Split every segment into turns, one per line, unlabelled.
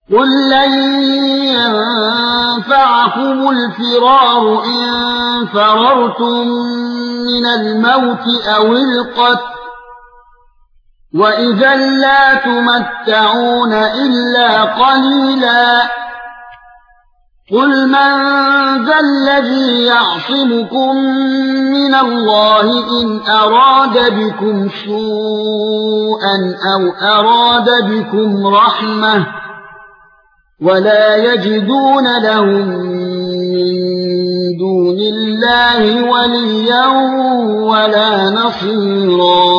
قُل لَّن يَنفَعَكُمُ الْفِرَارُ إِن فَرَرْتُم مِّنَ الْمَوْتِ أَوِ الْقَتْلِ وَإِذًا لَّا تُمَتَّعُونَ إِلَّا قَلِيلًا قُلْ مَن ذَا الَّذِي يَعْصِمُكُم مِّنَ اللَّهِ إِنْ أَرَادَ بِكُمْ سُوءًا أَوْ أَرَادَ بِكُمْ رَحْمَةً وَلَا يَجِدُونَ لَهُم مِّن دُونِ اللَّهِ وَلِيًّا وَلَا نَصِيرًا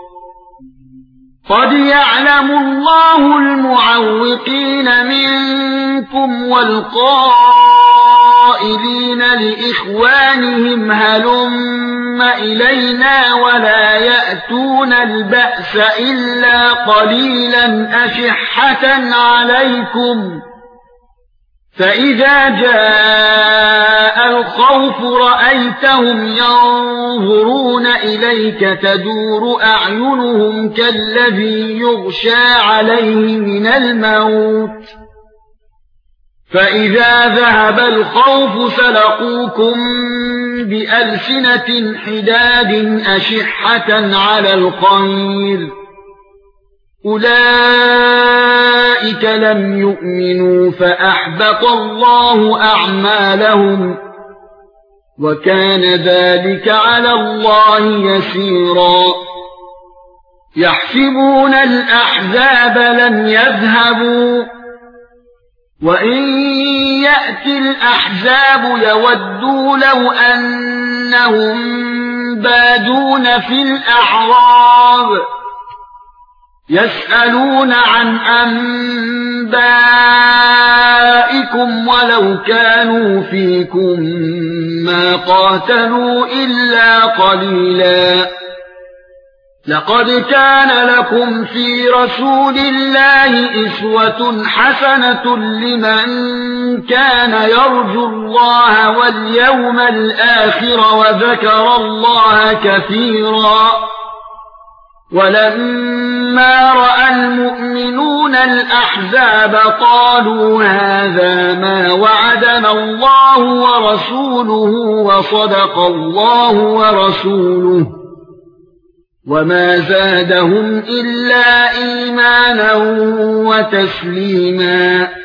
قَدْ يَعْلَمُ اللَّهُ الْمُعَوِّقِينَ مِنكُمْ وَالْقَائِلِينَ لِإِخْوَانِهِمْ هَلُمَّ إِلَيْنَا وَلَا يَأْتُونَ الْبَأْسَ إِلَّا قَلِيلًا أَشِحَّةً عَلَيْكُمْ فَإِذَا جَاءَ الْخَوْفُ رَأَيْتَهُمْ يَنظُرُونَ إِلَيْكَ تَدُورُ أَعْيُنُهُمْ كَالَّذِي يُغْشَىٰ عَلَيْهِ مِنَ الْمَوْتِ فَإِذَا ذَهَبَ الْخَوْفُ سَلَقُوكُم بِأَلْسِنَةٍ حِدَادٍ أَشِحَّةً عَلَى الْخَيْرِ أُولَئِكَ لَمْ يُؤْمِنُوا فَأَحْبَطَ اللَّهُ أَعْمَالَهُمْ وَكَانَ ذَلِكَ عَلَى اللَّهِ يَسِيرًا يَحْسَبُونَ الْأَحْزَابَ لَمْ يَذْهَبُوا وَإِن يَأْتِ الْأَحْزَابُ يَوَدُّوا لَوْ أَنَّهُم بَادُونَ فِي الْأَعْرَابِ يَسْأَلُونَ عَن أَنبَائِكُمْ وَلَوْ كَانُوا فِيكُم مَّا قَاتَلُوا إِلَّا قَلِيلًا لَقَدْ كَانَ لَكُمْ فِي رَسُولِ اللَّهِ أُسْوَةٌ حَسَنَةٌ لِّمَن كَانَ يَرْجُو اللَّهَ وَالْيَوْمَ الْآخِرَ وَذَكَرَ اللَّهَ كَثِيرًا وَلَمَّا رَأَى الْمُؤْمِنُونَ الْأَحْزَابَ قَالُوا هَذَا مَا وَعَدَنَا اللَّهُ وَرَسُولُهُ وَصَدَقَ اللَّهُ وَرَسُولُهُ وَمَا زَادَهُمْ إِلَّا إِيمَانًا وَتَسْلِيمًا